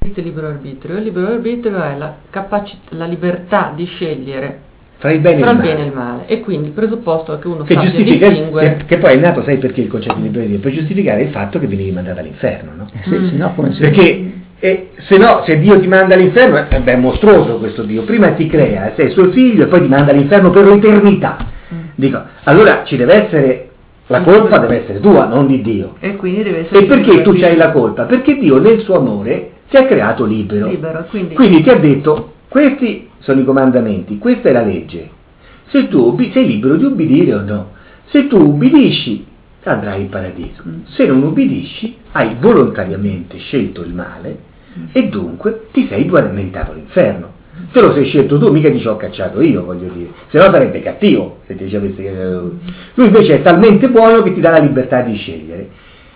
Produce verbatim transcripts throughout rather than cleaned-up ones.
esiste il libero arbitrio. Il libero arbitrio è la capacità, la libertà di scegliere fra il bene, fra e, il il bene male. e il male, e quindi il presupposto è che uno che sappia giustifica, distinguere. che, che poi è nato, sai perché il concetto di libero arbitrio? Per giustificare il fatto che venivi mandato all'inferno, no? Eh sì, Mm. se no come si... Perché eh, se no, se Dio ti manda all'inferno, eh, beh, è mostruoso questo Dio. Prima ti crea, sei suo figlio e poi ti manda all'inferno per l'eternità. Mm. Dico, allora ci deve essere, la colpa deve essere tua, non di Dio. E quindi deve essere E perché libero tu arbitrio. c'hai la colpa? Perché Dio nel suo amore ti ha creato libero. Libero, quindi- Quindi ti ha detto, questi sono i comandamenti, questa è la legge. Se tu ubbi- sei libero di ubbidire o no. Se tu ubbidisci, andrai in paradiso. Mm. Se non ubbidisci, hai volontariamente scelto il male Mm. e dunque ti sei alimentato all'inferno. Te lo sei scelto tu, mica ti ci ho cacciato io, voglio dire. Se no sarebbe cattivo se ti ci avessi cacciato lui. Lui invece è talmente buono che ti dà la libertà di scegliere.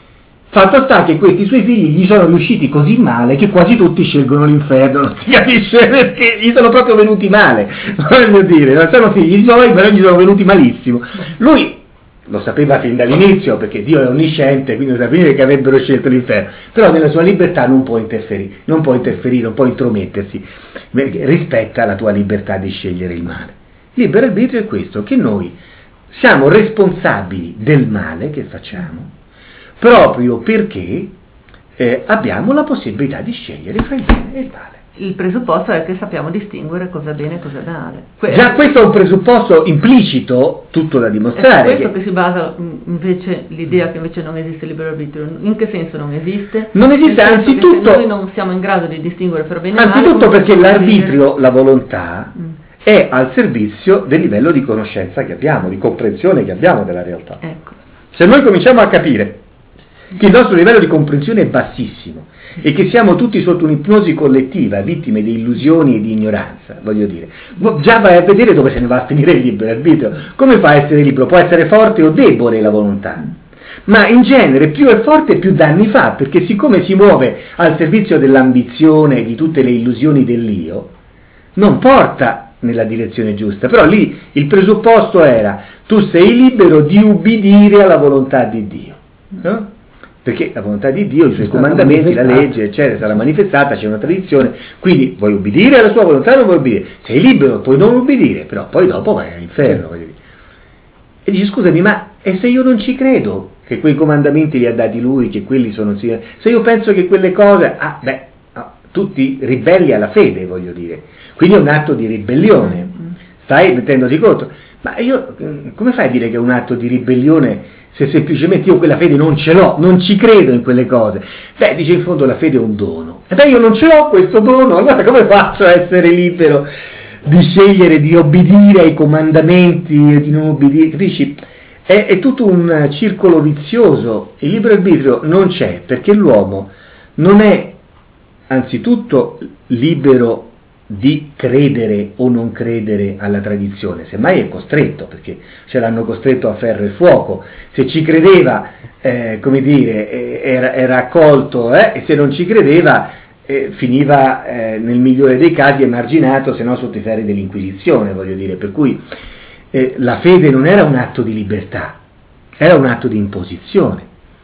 Fatto sta che questi suoi figli gli sono riusciti così male che quasi tutti scelgono l'inferno, non si capisce perché, gli sono proprio venuti male, voglio dire, non sono figli suoi, però gli sono venuti malissimo. Lui lo sapeva fin dall'inizio, perché Dio è onnisciente, quindi lo sapeva che avrebbero scelto l'inferno, però nella sua libertà non può interferire, non può interferire, non può intromettersi, perché rispetta la tua libertà di scegliere il male. Libero arbitrio è questo, che noi siamo responsabili del male che facciamo, proprio perché eh, abbiamo la possibilità di scegliere fra il bene e il male. Il presupposto è che sappiamo distinguere cosa è bene e cosa è male. Que- Già questo è un presupposto implicito, tutto da È su dimostrare. questo che che si basa mh, invece l'idea che invece non esiste il libero arbitrio. In che senso non esiste? Non esiste, Nel senso che anzitutto- se noi non siamo in grado di distinguere fra bene e male. Anzitutto come perché possiamo l'arbitrio, dire- la volontà, Mm. è al servizio del livello di conoscenza che abbiamo, di comprensione che abbiamo della realtà. Ecco. Se noi cominciamo a capire che il nostro livello di comprensione è bassissimo e che siamo tutti sotto un'ipnosi collettiva, vittime di illusioni e di ignoranza, voglio dire, già vai a vedere dove se ne va a finire il libero arbitrio. Come fa a essere libero? Può essere forte o debole la volontà, ma in genere più è forte più danni fa, perché siccome si muove al servizio dell'ambizione e di tutte le illusioni dell'io, non porta nella direzione giusta. Però lì il presupposto era: tu sei libero di ubbidire alla volontà di Dio, no? Perché la volontà di Dio, i suoi Sarà comandamenti, la manifestata. legge, eccetera, sarà manifestata, c'è una tradizione, quindi vuoi ubbidire alla sua volontà o non vuoi ubbidire? Sei libero, puoi non ubbidire, però poi dopo vai all'inferno, voglio dire. E dici, scusami, ma e se io non ci credo che quei comandamenti li ha dati lui, che quelli sono, se io penso che quelle cose, ah beh, no, tu ti ribelli alla fede, voglio dire, quindi è un atto di ribellione, stai mettendoti conto, ma io, come fai a dire che è un atto di ribellione se semplicemente io quella fede non ce l'ho, non ci credo in quelle cose? Beh, dice, in fondo la fede è un dono, e beh, io non ce l'ho questo dono, allora come faccio a essere libero di scegliere di obbedire ai comandamenti e di non obbedire, capisci? È, è tutto un circolo vizioso. Il libero arbitrio non c'è perché l'uomo non è anzitutto libero di credere o non credere alla tradizione, semmai è costretto, perché ce l'hanno costretto a ferro e fuoco. Se ci credeva, eh, come dire, eh, era, era accolto, eh, e se non ci credeva eh, finiva eh, nel migliore dei casi emarginato, se no sotto i ferri dell'Inquisizione, voglio dire. Per cui eh, la fede non era un atto di libertà, era un atto di imposizione,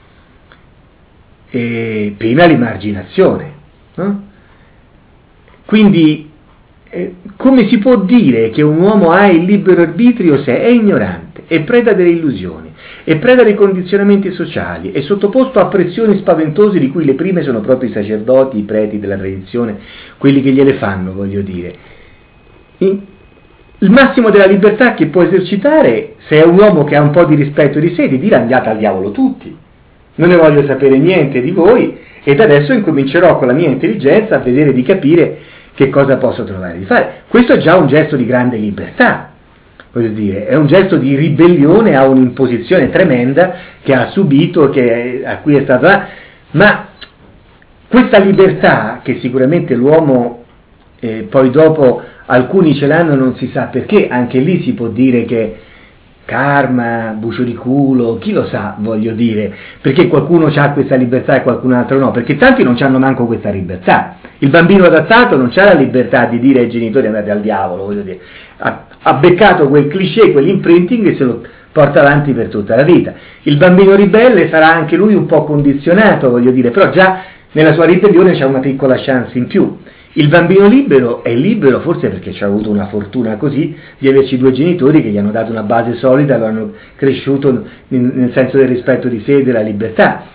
e pena l'emarginazione, no? Quindi eh, come si può dire che un uomo ha il libero arbitrio se è ignorante, è preda delle illusioni, è preda dei condizionamenti sociali, è sottoposto a pressioni spaventose di cui le prime sono proprio i sacerdoti, i preti della tradizione, quelli che gliele fanno, voglio dire. In, il massimo della libertà che può esercitare, se è un uomo che ha un po' di rispetto di sé, di dire: andate al diavolo tutti, non ne voglio sapere niente di voi, ed adesso incomincerò con la mia intelligenza a vedere di capire che cosa posso trovare di fare. Questo è già un gesto di grande libertà, voglio dire, è un gesto di ribellione a un'imposizione tremenda che ha subito, che, a cui è stata, ma questa libertà, che sicuramente l'uomo eh, poi dopo alcuni ce l'hanno, non si sa perché, anche lì si può dire che karma, bucio di culo, chi lo sa, voglio dire, perché qualcuno ha questa libertà e qualcun altro no, perché tanti non hanno manco questa libertà. Il bambino adattato non ha la libertà di dire ai genitori: andate al diavolo, voglio dire, ha, ha beccato quel cliché, quell'imprinting, e se lo porta avanti per tutta la vita. Il bambino ribelle sarà anche lui un po' condizionato, voglio dire, però già nella sua ribellione c'è una piccola chance in più. Il bambino libero è libero forse perché ci ha avuto una fortuna così di averci due genitori che gli hanno dato una base solida, lo hanno cresciuto nel senso del rispetto di sé e della libertà,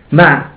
ma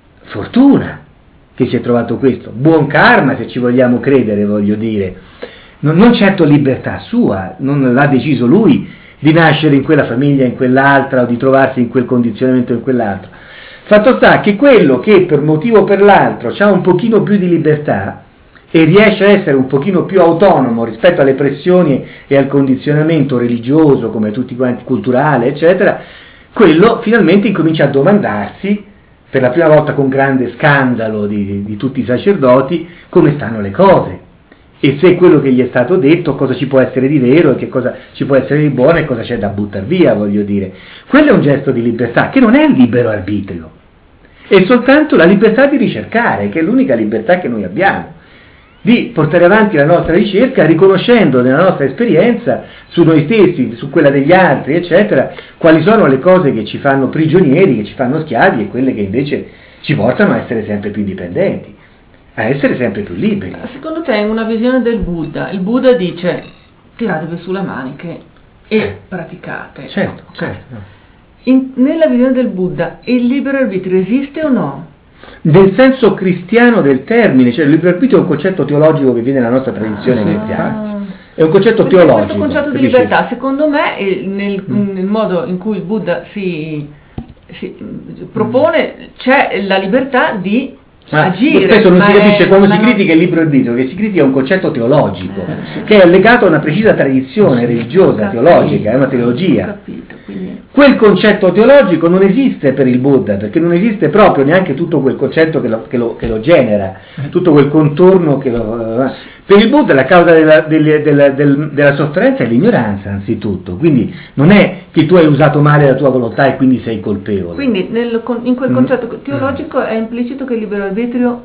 fortuna che si è trovato questo, buon karma se ci vogliamo credere, voglio dire, non, non certo libertà sua, non l'ha deciso lui di nascere in quella famiglia, in quell'altra, o di trovarsi in quel condizionamento in quell'altro. Fatto sta che quello che per motivo o per l'altro ha un pochino più di libertà e riesce a essere un pochino più autonomo rispetto alle pressioni e al condizionamento religioso, come tutti quanti, culturale, eccetera, quello finalmente incomincia a domandarsi, per la prima volta con grande scandalo di, di tutti i sacerdoti, come stanno le cose e se quello che gli è stato detto, cosa ci può essere di vero e che cosa ci può essere di buono e cosa c'è da buttare via, voglio dire. Quello è un gesto di libertà, che non è il libero arbitrio, è soltanto la libertà di ricercare, che è l'unica libertà che noi abbiamo, di portare avanti la nostra ricerca riconoscendo nella nostra esperienza su noi stessi, su quella degli altri, eccetera, quali sono le cose che ci fanno prigionieri, che ci fanno schiavi e quelle che invece ci portano a essere sempre più indipendenti, a essere sempre più liberi. Secondo te, in una visione del Buddha, il Buddha dice tiratevi sulle maniche e Eh. praticate. Certo, Ok. certo. In- nella visione del Buddha il libero arbitrio esiste o no? Nel senso cristiano del termine, cioè il libero arbitrio è un concetto teologico che viene dalla nostra tradizione Ah, sì, cristiana. È un concetto Perché teologico. questo concetto di capisci? libertà, secondo me, eh, nel, nel modo in cui il Buddha si, si propone, c'è la libertà di Ma agire. spesso non ma si capisce è quando la si no- critica il libero arbitrio, che si critica un concetto teologico, Eh, sì. che è legato a una precisa tradizione religiosa, Capito, teologica, è una ho teologia. capito, quindi... Quel concetto teologico non esiste per il Buddha, perché non esiste proprio neanche tutto quel concetto che lo, che lo, che lo genera, tutto quel contorno che lo... Per il Buddha la causa della, delle- della- del- della sofferenza è l'ignoranza, anzitutto, quindi non è che tu hai usato male la tua volontà e quindi sei colpevole. Quindi nel con- in quel Mm. concetto teologico è implicito che il libero arbitrio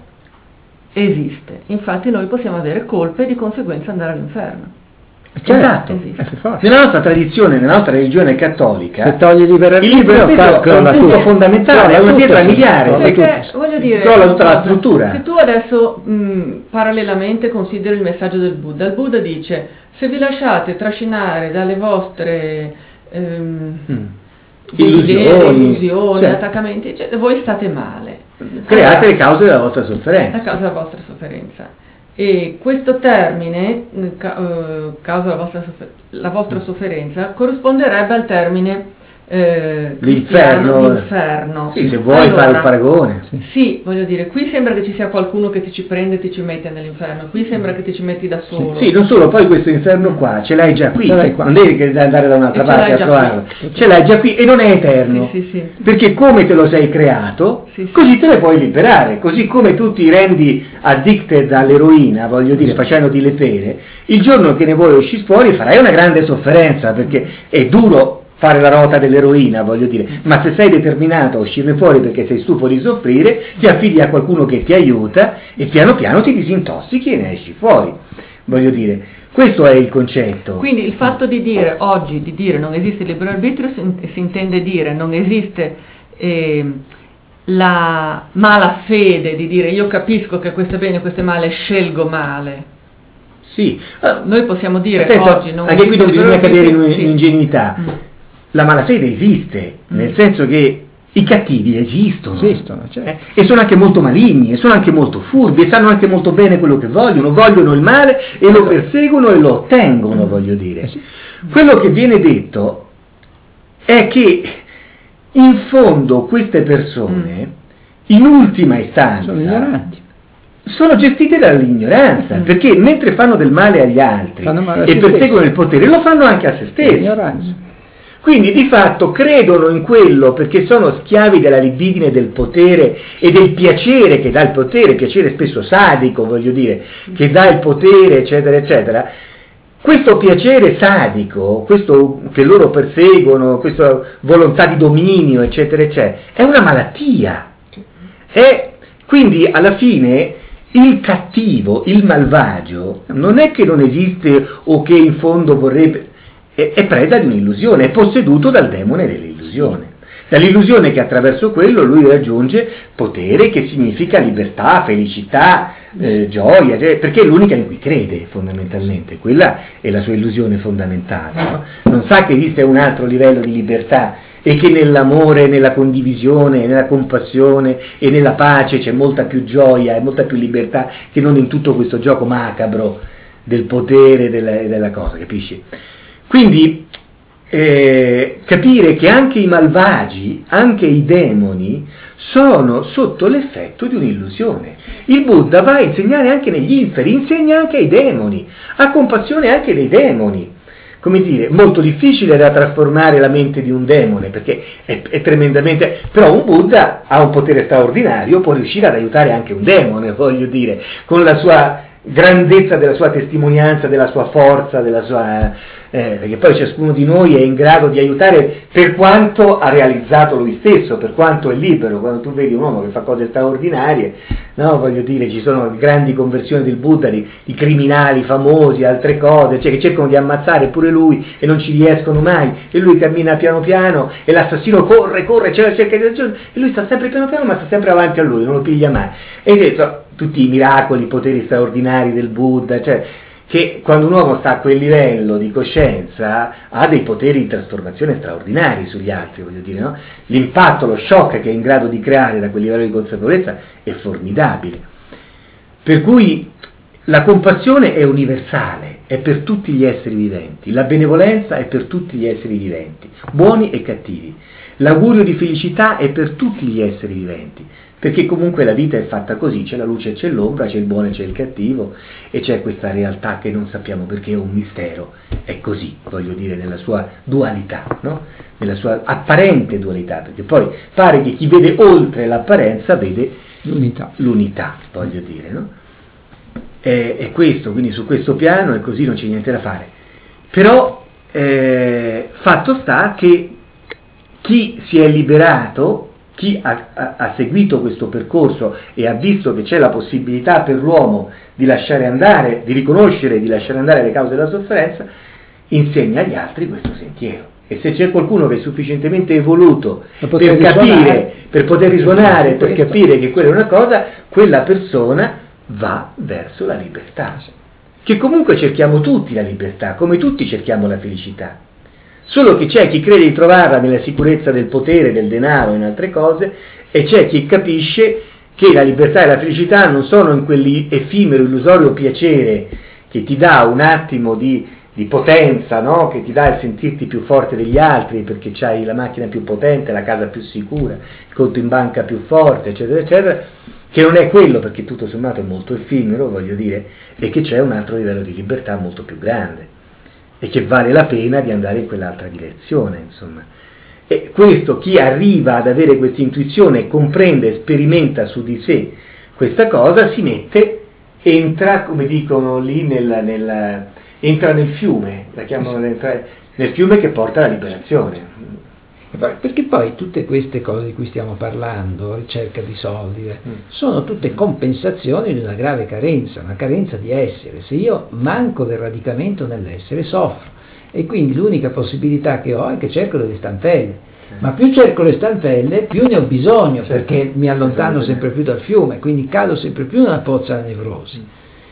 esiste, infatti noi possiamo avere colpe e di conseguenza andare all'inferno. Esatto. Esiste. Eh, per forza. Nella nostra tradizione, nella nostra religione cattolica, Se togli il libero il libero arbitrio, arbitrio è un crolla punto tutto. fondamentale, è Crolla una tutto, pietra sì. miliare. Crolla Perché tutto. voglio dire, Crolla una tutta la cosa, struttura. se tu adesso mh, parallelamente consideri il messaggio del Buddha, il Buddha dice: se vi lasciate trascinare dalle vostre ehm, Mm. desiderio, Illusioni, illusioni, cioè, attaccamenti, eccetera, voi state male. create Allora, le cause della vostra sofferenza. a causa della vostra sofferenza. E questo termine, eh, ca- eh, causa della vostra, soffer- la vostra sofferenza, corrisponderebbe al termine eh, cristiano, L'inferno. l'inferno. Sì, se vuoi Allora, fare il paragone. Sì, voglio dire, qui sembra che ci sia qualcuno che ti ci prende e ti ci mette nell'inferno, qui sembra che ti ci metti da solo. Sì, non solo, poi questo inferno qua ce l'hai già qui, Ce l'hai qua. non devi che andare da un'altra E ce parte l'hai a già trovarlo, qui. ce l'hai già qui e non è eterno, Sì, sì, sì. perché come te lo sei creato, Sì, sì. così te ne puoi liberare, così come tu ti rendi addicted all'eroina, voglio dire, facendoti le pere, il giorno che ne vuoi uscire fuori farai una grande sofferenza, perché è duro fare la rota dell'eroina, voglio dire, ma se sei determinato a uscirne fuori perché sei stufo di soffrire, ti affidi a qualcuno che ti aiuta e piano piano ti disintossichi e ne esci fuori, voglio dire, questo è il concetto. Quindi il fatto di dire oggi, di dire non esiste il libero arbitrio, si, si intende dire non esiste eh, la malafede di dire io capisco che questo è bene, questo è male, scelgo male. Sì, ah, Noi possiamo dire attento, oggi non anche qui non esiste il bisogna libero cadere in, arbitrio, in sì. ingenuità, Mm. la malafede esiste, nel senso che i cattivi esistono. Esistono, certo. Eh, e sono anche molto maligni, e sono anche molto furbi, e sanno anche molto bene quello che vogliono, vogliono il male e lo perseguono e lo ottengono, voglio dire. Eh sì. Quello che viene detto è che in fondo queste persone, in ultima istanza, Sono ignoranti. sono gestite dall'ignoranza, Mm. perché mentre fanno del male agli altri Fanno male a e se perseguono stessi. il potere, lo fanno anche a se stessi. Ignoranza. Quindi di fatto credono in quello perché sono schiavi della libidine del potere e del piacere che dà il potere, piacere spesso sadico, voglio dire, che dà il potere, eccetera, eccetera. Questo piacere sadico, questo che loro perseguono, questa volontà di dominio, eccetera, eccetera, è una malattia. È, quindi alla fine il cattivo, il malvagio, non è che non esiste o che in fondo vorrebbe... è preda di un'illusione, è posseduto dal demone dell'illusione. dall'illusione che attraverso quello lui raggiunge potere, che significa libertà, felicità, eh, gioia, cioè, perché è l'unica in cui crede fondamentalmente, quella è la sua illusione fondamentale, no? Non sa che esiste un altro livello di libertà e che nell'amore, nella condivisione, nella compassione e nella pace c'è molta più gioia e molta più libertà che non in tutto questo gioco macabro del potere, della, della cosa, capisci? Quindi eh, capire che anche i malvagi, anche i demoni, sono sotto l'effetto di un'illusione. Il Buddha va a insegnare anche negli inferi, insegna anche ai demoni, ha compassione anche dei demoni. Come dire, molto difficile da trasformare la mente di un demone, perché è, è tremendamente... Però un Buddha ha un potere straordinario, può riuscire ad aiutare anche un demone, voglio dire, con la sua grandezza della sua testimonianza, della sua forza, della sua... Eh, perché poi ciascuno di noi è in grado di aiutare per quanto ha realizzato lui stesso, per quanto è libero. Quando tu vedi un uomo che fa cose straordinarie, no, voglio dire, ci sono grandi conversioni del Buddha di, di criminali famosi, altre cose, cioè che cercano di ammazzare pure lui e non ci riescono mai, e lui cammina piano piano e l'assassino corre, corre, cerca di raggiungere, e lui sta sempre piano piano ma sta sempre avanti a lui, non lo piglia mai. E detto, tutti i miracoli, i poteri straordinari del Buddha, cioè che quando un uomo sta a quel livello di coscienza ha dei poteri di trasformazione straordinari sugli altri, voglio dire, no? L'impatto, lo shock che è in grado di creare da quel livello di consapevolezza è formidabile. Per cui la compassione è universale, è per tutti gli esseri viventi, la benevolenza è per tutti gli esseri viventi, buoni e cattivi. L'augurio di felicità è per tutti gli esseri viventi, perché comunque la vita è fatta così, c'è la luce e c'è l'ombra, c'è il buono e c'è il cattivo, e c'è questa realtà che non sappiamo perché è un mistero, è così, voglio dire, nella sua dualità, no? Nella sua apparente dualità, perché poi pare che chi vede oltre l'apparenza vede l'unità, l'unità voglio dire, no? È, è questo, quindi su questo piano è così, non c'è niente da fare. Però eh, fatto sta che chi si è liberato, chi ha, ha, ha seguito questo percorso e ha visto che c'è la possibilità per l'uomo di lasciare andare, di riconoscere e di lasciare andare le cause della sofferenza, insegna agli altri questo sentiero. E se c'è qualcuno che è sufficientemente evoluto per capire, per poter risuonare, per capire che quella è una cosa, quella persona va verso la libertà. Che comunque cerchiamo tutti la libertà, come tutti cerchiamo la felicità. Solo che c'è chi crede di trovarla nella sicurezza del potere, del denaro e in altre cose, e c'è chi capisce che la libertà e la felicità non sono in quell'effimero, illusorio piacere che ti dà un attimo di, di potenza, no? Che ti dà il sentirti più forte degli altri perché c'hai la macchina più potente, la casa più sicura, il conto in banca più forte, eccetera, eccetera, che non è quello, perché tutto sommato è molto effimero, voglio dire, e che c'è un altro livello di libertà molto più grande e che vale la pena di andare in quell'altra direzione, insomma. E questo, chi arriva ad avere questa intuizione, comprende, sperimenta su di sé questa cosa, si mette, entra, come dicono lì, nel, nel, entra nel fiume, la chiamano nel, nel fiume che porta alla liberazione. Perché poi tutte queste cose di cui stiamo parlando, ricerca di soldi, mm. sono tutte compensazioni di una grave carenza, una carenza di essere. Se io manco del radicamento nell'essere, soffro. E quindi l'unica possibilità che ho è che cerco delle stampelle. Ma più cerco le stampelle, più ne ho bisogno, certo, perché mi allontano sempre più dal fiume, quindi cado sempre più nella pozza della nevrosi.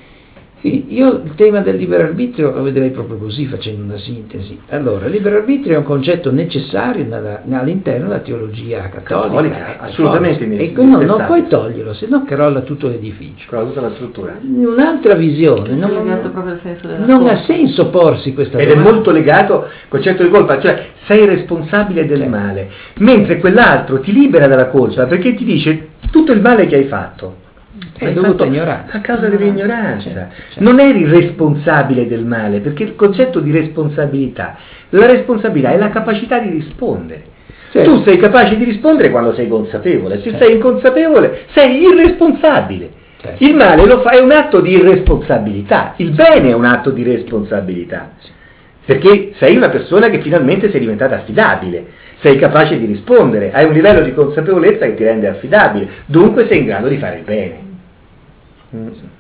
Quindi io il tema del libero arbitrio lo vedrei proprio così, facendo una sintesi. Allora, il libero arbitrio è un concetto necessario nella, all'interno della teologia cattolica. cattolica assolutamente. E non, non puoi toglierlo, se no crolla tutto l'edificio. Crolla tutta la struttura. Un'altra visione. Non, proprio il senso della non ha senso porsi questa Ed domanda. Ed è molto legato al concetto di colpa, cioè sei responsabile del certo. male, mentre quell'altro ti libera dalla colpa perché ti dice tutto il male che hai fatto. È dovuto ignoranza. A causa dell'ignoranza. Certo, certo. Non eri responsabile del male, perché il concetto di responsabilità, la responsabilità è la capacità di rispondere. Certo. Tu sei capace di rispondere quando sei consapevole, se certo. sei inconsapevole sei irresponsabile. Certo. Il male lo fa, è un atto di irresponsabilità, il bene è un atto di responsabilità, perché sei una persona che finalmente sei diventata affidabile, sei capace di rispondere, hai un livello di consapevolezza che ti rende affidabile, dunque sei in grado di fare il bene. Mm.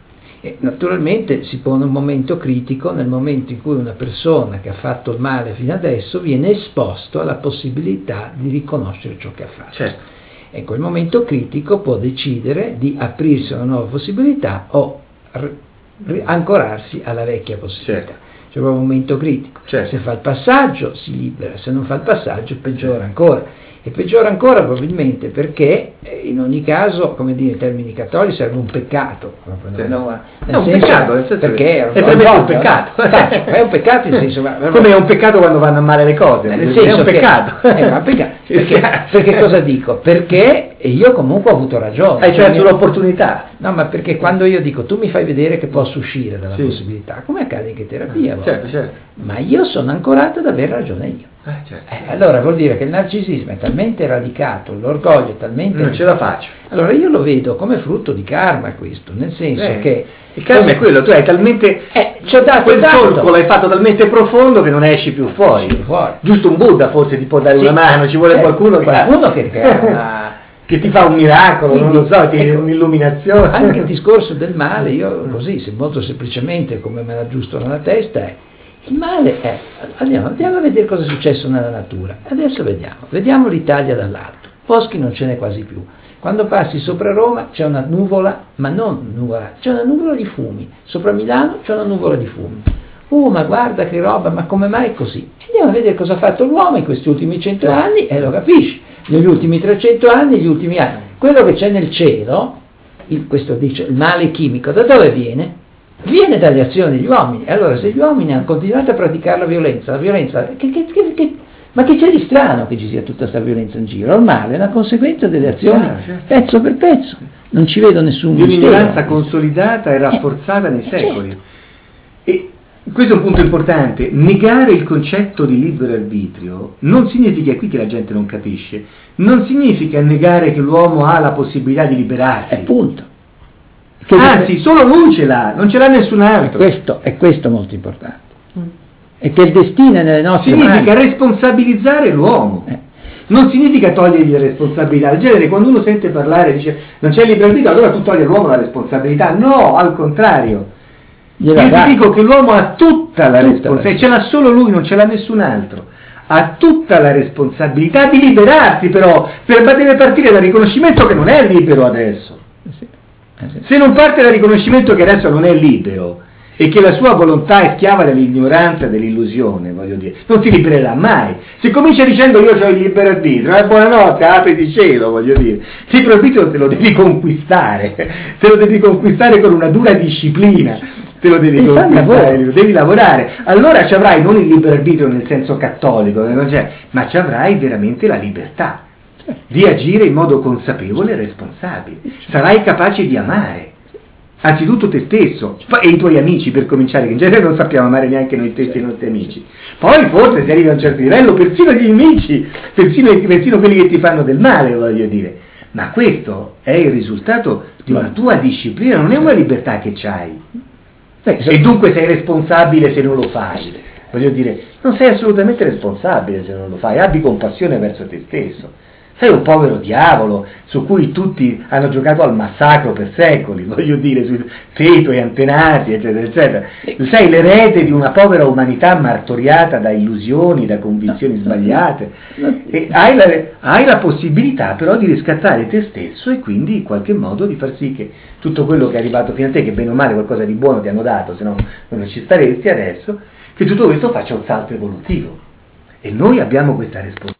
E naturalmente si pone un momento critico nel momento in cui una persona che ha fatto il male fino adesso viene esposto alla possibilità di riconoscere ciò che ha fatto. Certo. E quel momento critico può decidere di aprirsi a una nuova possibilità o r- r- ancorarsi alla vecchia possibilità. Certo. C'è proprio un momento critico. Certo. Se fa il passaggio si libera, se non fa il passaggio peggiora ancora. E peggiora ancora probabilmente perché eh, in ogni caso, come dire, in termini cattolici sarebbe un peccato. Sì. No, È nel un senso, peccato, nel senso perché che è, è veramente un peccato. Faccio, è un peccato in senso, ma, come è un peccato quando vanno a male le cose, nel è senso un peccato. Che, è un peccato. Perché, perché cosa dico? Perché io comunque ho avuto ragione. Hai perso l'opportunità. No, ma perché quando io dico tu mi fai vedere che posso uscire dalla Sì. possibilità, come accade in che terapia? Certo, certo. Ma io sono ancorato ad aver ragione io. Eh, certo. Eh, allora vuol dire che il narcisismo è talmente radicato, l'orgoglio è talmente... Non ce la faccio. Allora io lo vedo come frutto di karma questo, nel senso Eh, che... il karma è quello, tu hai talmente... Eh, ci ho dato quel tanto. solco l'hai fatto talmente profondo che non esci più fuori. Esci fuori. Giusto un Buddha forse ti può dare Sì. una mano, ci vuole Eh, qualcuno che... qualcuno che, che ha una- che ti fa un miracolo, Quindi, non lo so, ti ecco, un'illuminazione. Anche il discorso del male, io così, se molto semplicemente come me la giusto nella testa è, il male è, andiamo, andiamo a vedere cosa è successo nella natura, adesso vediamo, vediamo l'Italia dall'alto, boschi non ce n'è quasi più, quando passi sopra Roma c'è una nuvola, ma non nuvola, c'è una nuvola di fumi, sopra Milano c'è una nuvola di fumi, uh ma guarda che roba, ma come mai così? Andiamo a vedere cosa ha fatto l'uomo in questi ultimi cento anni e lo capisci. Negli ultimi trecento anni, negli ultimi anni, quello che c'è nel cielo, il, questo dice, il male chimico, da dove viene? Viene dalle azioni degli uomini. Allora, se gli uomini hanno continuato a praticare la violenza, la violenza, che, che, che, che, ma che c'è di strano che ci sia tutta questa violenza in giro? Il male è una conseguenza delle azioni, Chiaro, certo. pezzo per pezzo. Non ci vedo nessun Di un'ignoranza mistero. consolidata e rafforzata nei eh, secoli. certo. E questo è un punto importante. Negare il concetto di libero arbitrio non significa, qui che la gente non capisce, non significa negare che l'uomo ha la possibilità di liberarsi. È punto. Che Anzi, solo lui ce l'ha, non ce l'ha nessun è altro. questo, è questo molto importante. E che il destino è nelle nostre Significa mani. responsabilizzare l'uomo. Eh. Non significa togliergli la responsabilità. In genere quando uno sente parlare e dice non c'è libero arbitrio, allora tu togli all'uomo la responsabilità. No, al contrario. Gliela Io dà. ti dico che l'uomo ha tutta la Tutta responsabilità, la ce l'ha solo lui, non ce l'ha nessun altro. Ha tutta la responsabilità di liberarsi, però, per, ma deve partire dal riconoscimento che non è libero adesso. Eh sì. Eh sì. Se non parte dal riconoscimento che adesso non è libero e che la sua volontà è schiava dell'ignoranza e dell'illusione, voglio dire, non si libererà mai. Se comincia dicendo io ho il libero arbitrio, eh, buonanotte, apriti cielo, voglio dire. Il libero arbitrio te lo devi conquistare, te lo devi conquistare con una dura disciplina, te lo devi Devi fare conquistare, lavoro. devi lavorare. Allora ci avrai non il libero arbitrio nel senso cattolico, che non c'è, ma ci avrai veramente la libertà di agire in modo consapevole e responsabile. Sarai capace di amare. Anzitutto te stesso e i tuoi amici, per cominciare, che in genere non sappiamo amare neanche noi stessi e i nostri amici. Poi forse se arrivi a un certo livello, persino gli amici, persino, persino quelli che ti fanno del male, voglio dire. Ma questo è il risultato di una tua disciplina, non è una libertà che c'hai. E dunque sei responsabile se non lo fai. Voglio dire, non sei assolutamente responsabile se non lo fai, abbi compassione verso te stesso. Sei un povero diavolo su cui tutti hanno giocato al massacro per secoli, voglio dire, su te, i tuoi antenati, eccetera, eccetera. Sei l'erede di una povera umanità martoriata da illusioni, da convinzioni sbagliate. E hai la, hai la possibilità però di riscattare te stesso e quindi in qualche modo di far sì che tutto quello che è arrivato fino a te, che bene o male qualcosa di buono ti hanno dato, se no non ci staresti adesso, che tutto questo faccia un salto evolutivo. E noi abbiamo questa responsabilità.